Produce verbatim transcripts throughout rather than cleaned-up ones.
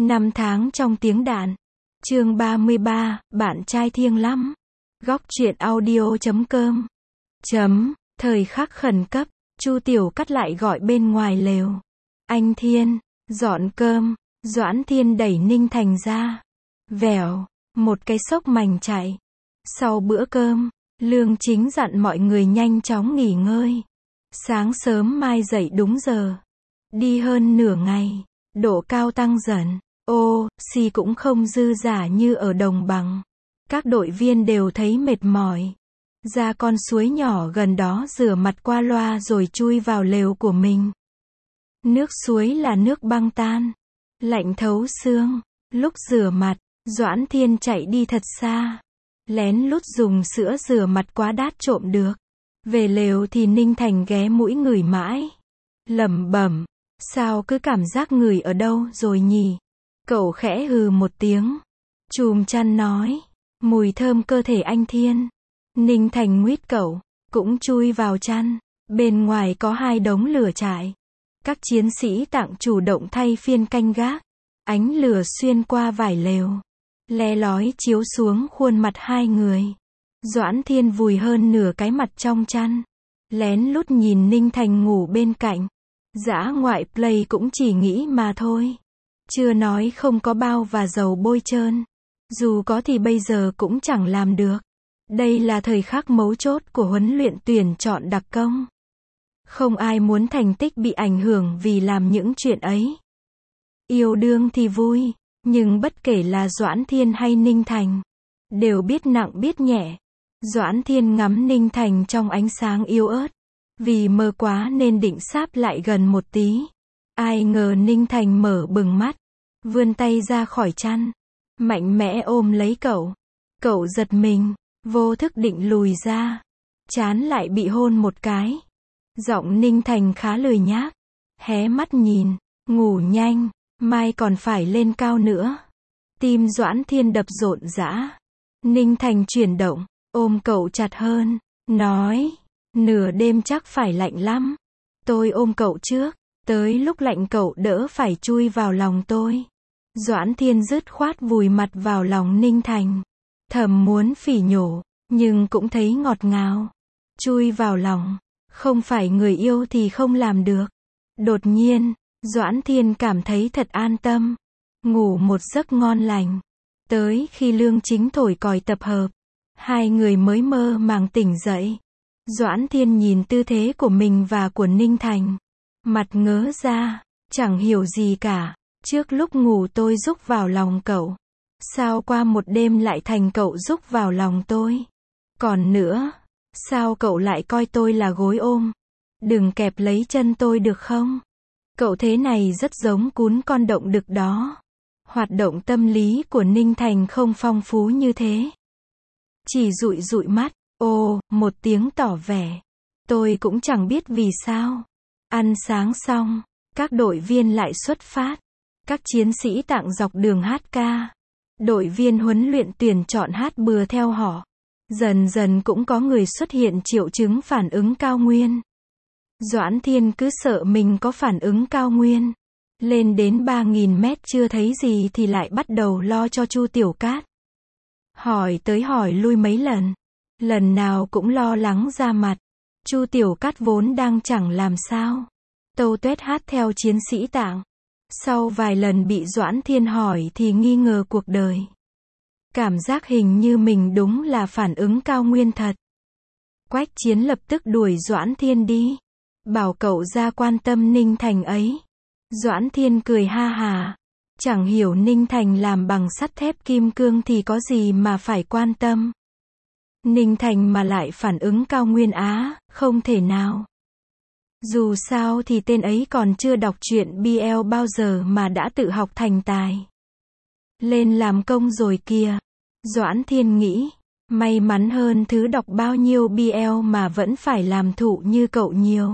Năm tháng trong tiếng đạn. Chương ba mươi ba, bạn trai thiêng lắm. Góc truyện audio chấm com. Chấm, thời khắc khẩn cấp, Chu Tiểu Cắt lại gọi bên ngoài lều. Anh Thiên, dọn cơm. Doãn Thiên đẩy Ninh Thành ra. Vèo, một cái xốc mành chạy. Sau bữa cơm, Lương Chính dặn mọi người nhanh chóng nghỉ ngơi. Sáng sớm mai dậy đúng giờ. Đi hơn nửa ngày, độ cao tăng dần. Ô, xi cũng không dư dả như ở đồng bằng. Các đội viên đều thấy mệt mỏi. Ra con suối nhỏ gần đó rửa mặt qua loa rồi chui vào lều của mình. Nước suối là nước băng tan, lạnh thấu xương. Lúc rửa mặt, Doãn Thiên chạy đi thật xa. Lén lút dùng sữa rửa mặt quá đát trộm được. Về lều thì Ninh Thành ghé mũi ngửi mãi. Lẩm bẩm, sao cứ cảm giác ngửi ở đâu rồi nhỉ? Cậu khẽ hừ một tiếng. Chùm chăn nói, mùi thơm cơ thể anh Thiên. Ninh Thành nguyết cậu, cũng chui vào chăn. Bên ngoài có hai đống lửa trại. Các chiến sĩ tặng chủ động thay phiên canh gác. Ánh lửa xuyên qua vải lều, le lói chiếu xuống khuôn mặt hai người. Doãn Thiên vùi hơn nửa cái mặt trong chăn, lén lút nhìn Ninh Thành ngủ bên cạnh. Dã ngoại play cũng chỉ nghĩ mà thôi. Chưa nói không có bao và dầu bôi trơn. Dù có thì bây giờ cũng chẳng làm được. Đây là thời khắc mấu chốt của huấn luyện tuyển chọn đặc công. Không ai muốn thành tích bị ảnh hưởng vì làm những chuyện ấy. Yêu đương thì vui, nhưng bất kể là Doãn Thiên hay Ninh Thành, đều biết nặng biết nhẹ. Doãn Thiên ngắm Ninh Thành trong ánh sáng yếu ớt. Vì mơ quá nên định sáp lại gần một tí. Ai ngờ Ninh Thành mở bừng mắt, vươn tay ra khỏi chăn, mạnh mẽ ôm lấy cậu. Cậu giật mình, vô thức định lùi ra. Trán lại bị hôn một cái. Giọng Ninh Thành khá lười nhác. Hé mắt nhìn, ngủ nhanh, mai còn phải lên cao nữa. Tim Doãn Thiên đập rộn rã. Ninh Thành chuyển động, ôm cậu chặt hơn, nói, nửa đêm chắc phải lạnh lắm. Tôi ôm cậu trước, tới lúc lạnh cậu đỡ phải chui vào lòng tôi. Doãn Thiên dứt khoát vùi mặt vào lòng Ninh Thành. Thầm muốn phỉ nhổ, nhưng cũng thấy ngọt ngào. Chui vào lòng, không phải người yêu thì không làm được. Đột nhiên, Doãn Thiên cảm thấy thật an tâm. Ngủ một giấc ngon lành. Tới khi Lương Chính thổi còi tập hợp, hai người mới mơ màng tỉnh dậy. Doãn Thiên nhìn tư thế của mình và của Ninh Thành. Mặt ngớ ra, chẳng hiểu gì cả. Trước lúc ngủ tôi rúc vào lòng cậu. Sao qua một đêm lại thành cậu rúc vào lòng tôi? Còn nữa, sao cậu lại coi tôi là gối ôm? Đừng kẹp lấy chân tôi được không? Cậu thế này rất giống cún con động đực đó. Hoạt động tâm lý của Ninh Thành không phong phú như thế. Chỉ dụi dụi mắt, ồ, một tiếng tỏ vẻ. Tôi cũng chẳng biết vì sao. Ăn sáng xong, các đội viên lại xuất phát. Các chiến sĩ tặng dọc đường hát ca. Đội viên huấn luyện tuyển chọn hát bừa theo họ. Dần dần cũng có người xuất hiện triệu chứng phản ứng cao nguyên. Doãn Thiên cứ sợ mình có phản ứng cao nguyên. Lên đến ba nghìn mét chưa thấy gì thì lại bắt đầu lo cho Chu Tiểu Cát. Hỏi tới hỏi lui mấy lần. Lần nào cũng lo lắng ra mặt. Chu Tiểu Cát vốn đang chẳng làm sao. Tâu tuét hát theo chiến sĩ tạng. Sau vài lần bị Doãn Thiên hỏi thì nghi ngờ cuộc đời. Cảm giác hình như mình đúng là phản ứng cao nguyên thật. Quách Chiến lập tức đuổi Doãn Thiên đi. Bảo cậu ra quan tâm Ninh Thành ấy. Doãn Thiên cười ha hà. Chẳng hiểu Ninh Thành làm bằng sắt thép kim cương thì có gì mà phải quan tâm. Ninh Thành mà lại phản ứng cao nguyên Á, không thể nào. Dù sao thì tên ấy còn chưa đọc truyện bê lờ bao giờ mà đã tự học thành tài. Lên làm công rồi kìa. Doãn Thiên nghĩ, may mắn hơn thứ đọc bao nhiêu bê lờ mà vẫn phải làm thụ như cậu nhiều.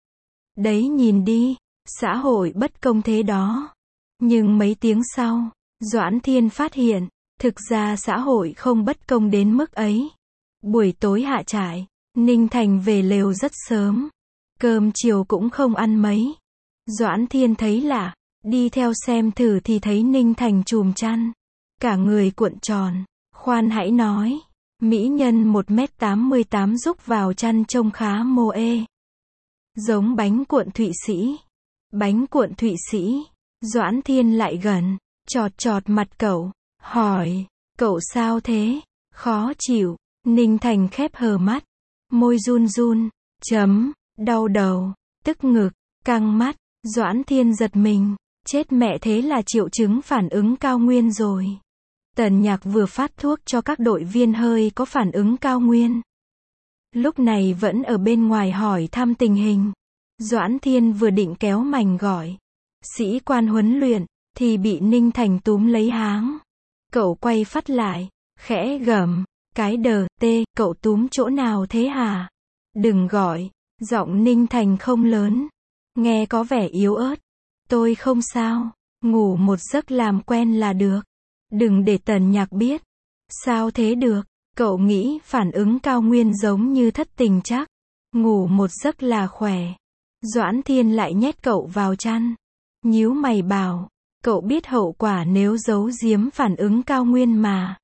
Đấy nhìn đi, xã hội bất công thế đó. Nhưng mấy tiếng sau, Doãn Thiên phát hiện, thực ra xã hội không bất công đến mức ấy. Buổi tối hạ trại, Ninh Thành về lều rất sớm. Cơm chiều cũng không ăn mấy. Doãn Thiên thấy lạ, Đi theo xem thử thì thấy Ninh Thành chùm chăn. Cả người cuộn tròn. Khoan hãy nói. Mỹ nhân một mét tám mươi tám rúc vào chăn trông khá mô ê. Giống bánh cuộn Thụy Sĩ. Bánh cuộn Thụy Sĩ. Doãn Thiên lại gần. Chọt chọt mặt cậu. Hỏi. Cậu sao thế? Khó chịu. Ninh Thành khép hờ mắt. Môi run run. Chấm. Đau đầu. Tức ngực. Căng mắt. Doãn Thiên giật mình. Chết mẹ, thế là triệu chứng phản ứng cao nguyên rồi. Tần Nhạc vừa phát thuốc cho các đội viên hơi có phản ứng cao nguyên. Lúc này vẫn ở bên ngoài hỏi thăm tình hình. Doãn Thiên vừa định kéo mành gọi sĩ quan huấn luyện, thì bị Ninh Thành túm lấy háng. Cậu quay phát lại, khẽ gầm. Cái đờ, tê, cậu túm chỗ nào thế hả? Đừng gọi. Giọng Ninh Thành không lớn. Nghe có vẻ yếu ớt. Tôi không sao. Ngủ một giấc làm quen là được. Đừng để Tần Nhạc biết. Sao thế được? Cậu nghĩ phản ứng cao nguyên giống như thất tình chắc. Ngủ một giấc là khỏe. Doãn Thiên lại nhét cậu vào chăn. Nhíu mày bảo. Cậu biết hậu quả nếu giấu giếm phản ứng cao nguyên mà.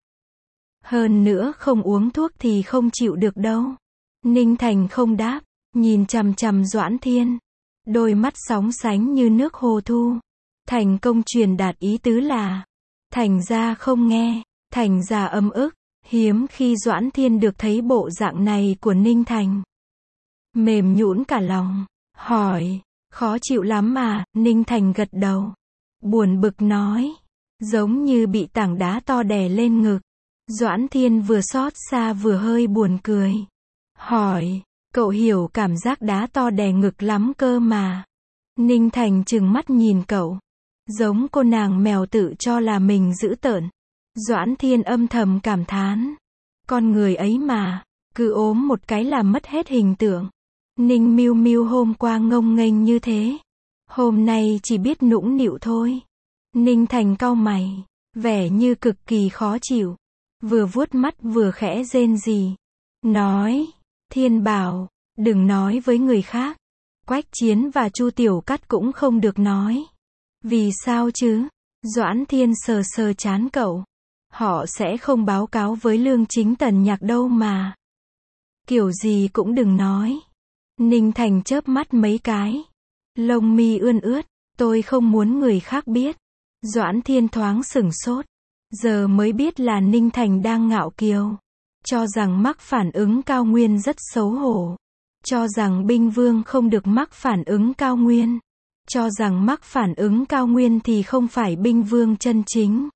Hơn nữa không uống thuốc thì không chịu được đâu. Ninh Thành không đáp. Nhìn chằm chằm Doãn Thiên. Đôi mắt sóng sánh như nước hồ thu. Thành công truyền đạt ý tứ là. Thành ra không nghe. Thành ra âm ức. Hiếm khi Doãn Thiên được thấy bộ dạng này của Ninh Thành. Mềm nhũn cả lòng. Hỏi. Khó chịu lắm à? Ninh Thành gật đầu. Buồn bực nói. Giống như bị tảng đá to đè lên ngực. Doãn Thiên vừa xót xa vừa hơi buồn cười. Hỏi. Cậu hiểu cảm giác đá to đè ngực lắm cơ mà. Ninh Thành trừng mắt nhìn cậu. Giống cô nàng mèo tự cho là mình dữ tợn. Doãn Thiên âm thầm cảm thán. Con người ấy mà. Cứ ốm một cái là mất hết hình tượng. Ninh Miu Miu hôm qua ngông nghênh như thế. Hôm nay chỉ biết nũng nịu thôi. Ninh Thành cau mày. Vẻ như cực kỳ khó chịu. Vừa vuốt mắt vừa khẽ rên rỉ. Nói. Thiên bảo. Đừng nói với người khác. Quách Chiến và Chu Tiểu Cắt cũng không được nói. Vì sao chứ? Doãn Thiên sờ sờ trán cậu. Họ sẽ không báo cáo với Lương Chính Tần Nhạc đâu mà. Kiểu gì cũng đừng nói. Ninh Thành chớp mắt mấy cái. Lông mi ươn ướt. Tôi không muốn người khác biết. Doãn Thiên thoáng sửng sốt. Giờ mới biết là Ninh Thành đang ngạo kiều. Cho rằng mắc phản ứng cao nguyên rất xấu hổ. Cho rằng binh vương không được mắc phản ứng cao nguyên. Cho rằng mắc phản ứng cao nguyên thì không phải binh vương chân chính.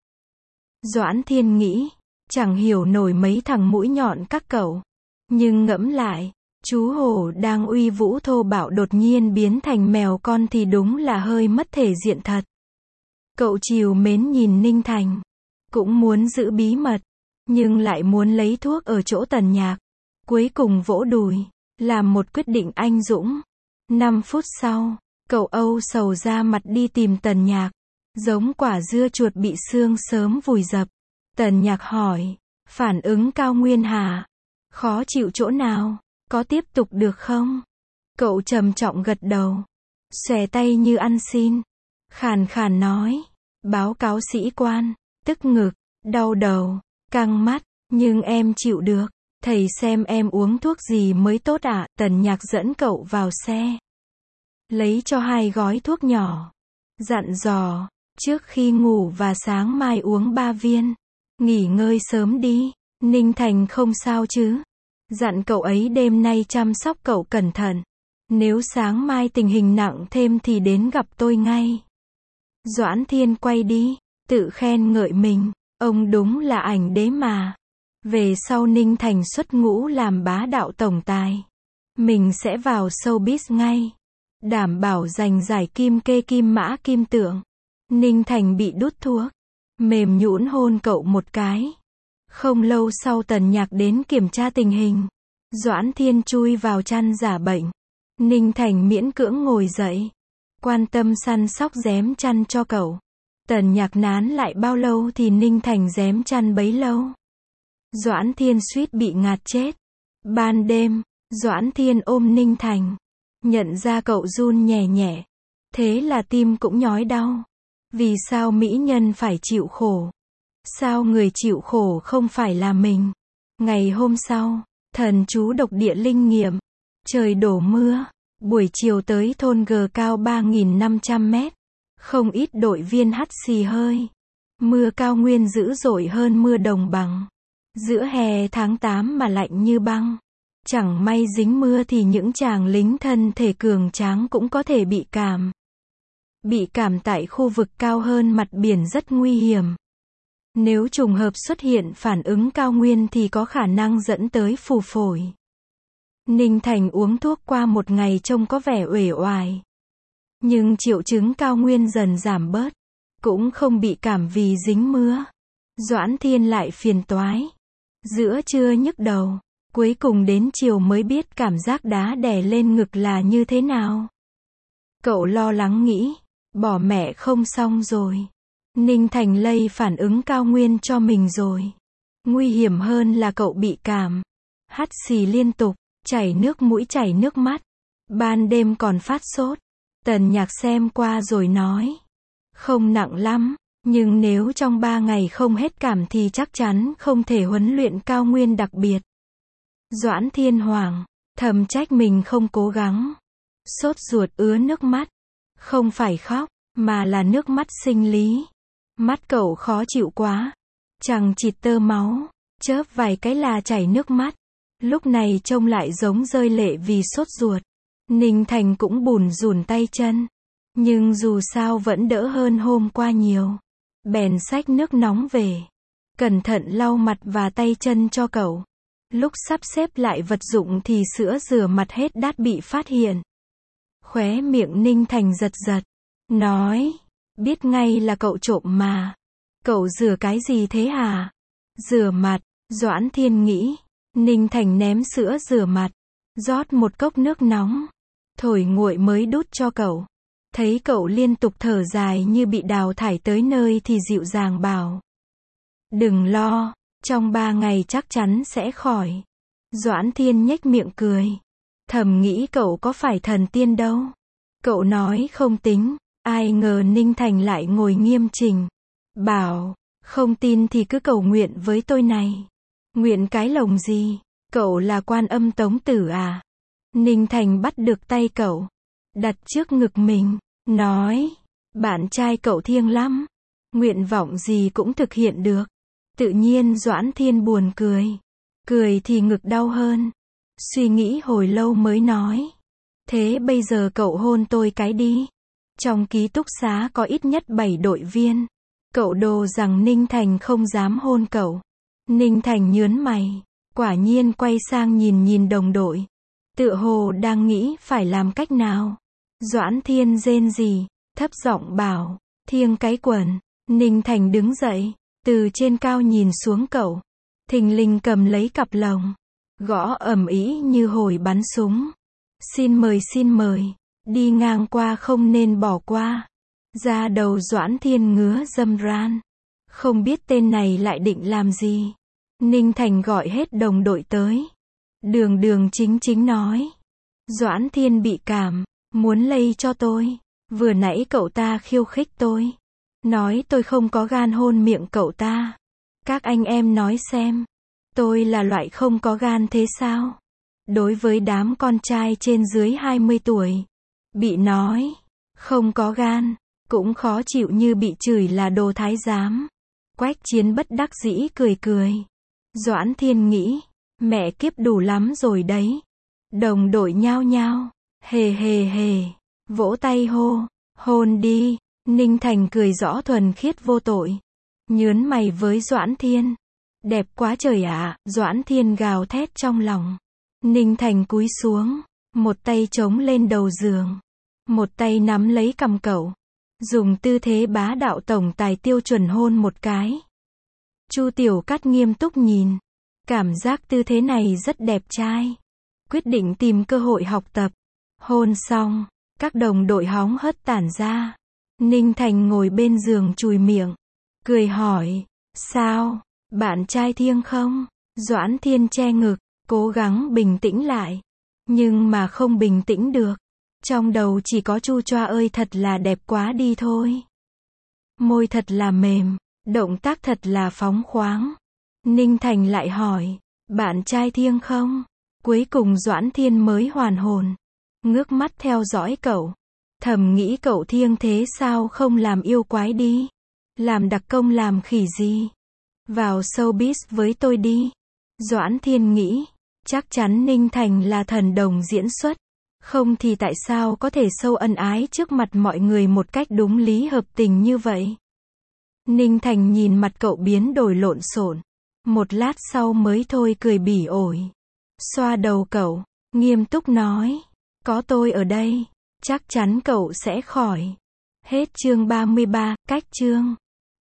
Doãn Thiên nghĩ. Chẳng hiểu nổi mấy thằng mũi nhọn các cậu. Nhưng ngẫm lại. Chú hổ đang uy vũ thô bạo đột nhiên biến thành mèo con thì đúng là hơi mất thể diện thật. Cậu trìu mến nhìn Ninh Thành. Cũng muốn giữ bí mật. Nhưng lại muốn lấy thuốc ở chỗ Tần Nhạc. Cuối cùng vỗ đùi. Làm một quyết định anh dũng. Năm phút sau. Cậu âu sầu ra mặt đi tìm Tần Nhạc. Giống quả dưa chuột bị sương sớm vùi dập. Tần Nhạc hỏi. Phản ứng cao nguyên hả? Khó chịu chỗ nào? Có tiếp tục được không? Cậu trầm trọng gật đầu. Xòe tay như ăn xin. Khàn khàn nói. Báo cáo sĩ quan. Tức ngực. Đau đầu. Căng mắt. Nhưng em chịu được. Thầy xem em uống thuốc gì mới tốt ạ. À? Tần Nhạc dẫn cậu vào xe. Lấy cho hai gói thuốc nhỏ. Dặn dò. Trước khi ngủ và sáng mai uống ba viên. Nghỉ ngơi sớm đi. Ninh Thành không sao chứ? Dặn cậu ấy đêm nay chăm sóc cậu cẩn thận. Nếu sáng mai tình hình nặng thêm thì đến gặp tôi ngay. Doãn Thiên quay đi. Tự khen ngợi mình. Ông đúng là ảnh đế mà. Về sau Ninh Thành xuất ngũ làm bá đạo tổng tài. Mình sẽ vào showbiz ngay. Đảm bảo giành giải kim kê kim mã kim tượng. Ninh Thành bị đút thuốc. Mềm nhũn hôn cậu một cái. Không lâu sau Tần Nhạc đến kiểm tra tình hình. Doãn Thiên chui vào chăn giả bệnh. Ninh Thành miễn cưỡng ngồi dậy. Quan tâm săn sóc rém chăn cho cậu. Tần Nhạc nán lại bao lâu thì Ninh Thành rém chăn bấy lâu. Doãn Thiên suýt bị ngạt chết. Ban đêm, Doãn Thiên ôm Ninh Thành. Nhận ra cậu run nhẹ nhẹ. Thế là tim cũng nhói đau. Vì sao mỹ nhân phải chịu khổ? Sao người chịu khổ không phải là mình? Ngày hôm sau, thần chú độc địa linh nghiệm. Trời đổ mưa. Buổi chiều tới thôn G cao ba nghìn năm trăm mét. Không ít đội viên hắt xì hơi. Mưa cao nguyên dữ dội hơn mưa đồng bằng. Giữa hè tháng tám mà lạnh như băng. Chẳng may dính mưa thì những chàng lính thân thể cường tráng cũng có thể bị cảm. Bị cảm tại khu vực cao hơn mặt biển rất nguy hiểm. Nếu trùng hợp xuất hiện phản ứng cao nguyên thì có khả năng dẫn tới phù phổi. Ninh Thành uống thuốc qua một ngày trông có vẻ uể oải. Nhưng triệu chứng cao nguyên dần giảm bớt. Cũng không bị cảm vì dính mưa. Doãn Thiên lại phiền toái. Giữa trưa nhức đầu. Cuối cùng đến chiều mới biết cảm giác đá đè lên ngực là như thế nào. Cậu lo lắng nghĩ. Bỏ mẹ không xong rồi. Ninh Thành lây phản ứng cao nguyên cho mình rồi. Nguy hiểm hơn là cậu bị cảm. Hắt xì liên tục. Chảy nước mũi chảy nước mắt. Ban đêm còn phát sốt. Tần Nhạc xem qua rồi nói. Không nặng lắm. Nhưng nếu trong ba ngày không hết cảm thì chắc chắn không thể huấn luyện cao nguyên đặc biệt. Doãn Thiên Hoàng. Thầm trách mình không cố gắng. Sốt ruột ứa nước mắt. Không phải khóc, mà là nước mắt sinh lý. Mắt cậu khó chịu quá. Chẳng chịt tơ máu. Chớp vài cái là chảy nước mắt. Lúc này trông lại giống rơi lệ vì sốt ruột. Ninh Thành cũng bùn rùn tay chân. Nhưng dù sao vẫn đỡ hơn hôm qua nhiều. Bèn xách nước nóng về. Cẩn thận lau mặt và tay chân cho cậu. Lúc sắp xếp lại vật dụng thì sữa rửa mặt hết đát bị phát hiện. Khóe miệng Ninh Thành giật giật. Nói. Biết ngay là cậu trộm mà. Cậu rửa cái gì thế hả? Rửa mặt. Doãn Thiên nghĩ. Ninh Thành ném sữa rửa mặt. Rót một cốc nước nóng. Thổi nguội mới đút cho cậu. Thấy cậu liên tục thở dài như bị đào thải tới nơi thì dịu dàng bảo. Đừng lo. Trong ba ngày chắc chắn sẽ khỏi. Doãn Thiên nhếch miệng cười. Thầm nghĩ cậu có phải thần tiên đâu. Cậu nói không tính. Ai ngờ Ninh Thành lại ngồi nghiêm chỉnh. Bảo. Không tin thì cứ cầu nguyện với tôi này. Nguyện cái lồng gì? Cậu là Quan Âm Tống Tử à? Ninh Thành bắt được tay cậu. Đặt trước ngực mình. Nói. Bạn trai cậu thiêng lắm. Nguyện vọng gì cũng thực hiện được. Tự nhiên Doãn Thiên buồn cười. Cười thì ngực đau hơn. Suy nghĩ hồi lâu mới nói. Thế bây giờ cậu hôn tôi cái đi. Trong ký túc xá có ít nhất bảy đội viên. Cậu đồ rằng Ninh Thành không dám hôn cậu. Ninh Thành nhớn mày. Quả nhiên quay sang nhìn nhìn đồng đội. Tựa hồ đang nghĩ phải làm cách nào. Doãn Thiên rên rỉ. Thấp giọng bảo. Thiêng cái quần. Ninh Thành đứng dậy. Từ trên cao nhìn xuống cậu. Thình lình cầm lấy cặp lồng. Gõ ầm ĩ như hồi bắn súng. Xin mời xin mời. Đi ngang qua không nên bỏ qua. Da đầu Doãn Thiên ngứa dâm ran. Không biết tên này lại định làm gì. Ninh Thành gọi hết đồng đội tới. Đường đường chính chính nói. Doãn Thiên bị cảm. Muốn lây cho tôi. Vừa nãy cậu ta khiêu khích tôi. Nói tôi không có gan hôn miệng cậu ta. Các anh em nói xem. Tôi là loại không có gan thế sao? Đối với đám con trai trên dưới hai mươi tuổi. Bị nói. Không có gan. Cũng khó chịu như bị chửi là đồ thái giám. Quách Chiến bất đắc dĩ cười cười. Doãn Thiên nghĩ. Mẹ kiếp đủ lắm rồi đấy. Đồng đội nhao nhao. Hề hề hề. Vỗ tay hô. Hôn đi. Ninh Thành cười rõ thuần khiết vô tội. Nhớn mày với Doãn Thiên. Đẹp quá trời ạ. À, Doãn Thiên gào thét trong lòng. Ninh Thành cúi xuống. Một tay chống lên đầu giường. Một tay nắm lấy cằm cậu. Dùng tư thế bá đạo tổng tài tiêu chuẩn hôn một cái. Chu Tiểu Cát nghiêm túc nhìn. Cảm giác tư thế này rất đẹp trai. Quyết định tìm cơ hội học tập. Hôn xong. Các đồng đội hóng hớt tản ra. Ninh Thành ngồi bên giường chùi miệng. Cười hỏi. Sao? Bạn trai thiêng không? Doãn Thiên che ngực. Cố gắng bình tĩnh lại. Nhưng mà không bình tĩnh được. Trong đầu chỉ có chu choa ơi thật là đẹp quá đi thôi. Môi thật là mềm, động tác thật là phóng khoáng. Ninh Thành lại hỏi, bạn trai Thiêng không? Cuối cùng Doãn Thiên mới hoàn hồn, ngước mắt theo dõi cậu. Thầm nghĩ cậu Thiêng thế sao không làm yêu quái đi? Làm đặc công làm khỉ gì? Vào showbiz với tôi đi. Doãn Thiên nghĩ, chắc chắn Ninh Thành là thần đồng diễn xuất. Không thì tại sao có thể sâu ân ái trước mặt mọi người một cách đúng lý hợp tình như vậy? Ninh Thành nhìn mặt cậu biến đổi lộn xộn. Một lát sau mới thôi cười bỉ ổi. Xoa đầu cậu, nghiêm túc nói, có tôi ở đây, chắc chắn cậu sẽ khỏi. Hết chương ba mươi ba, cách chương.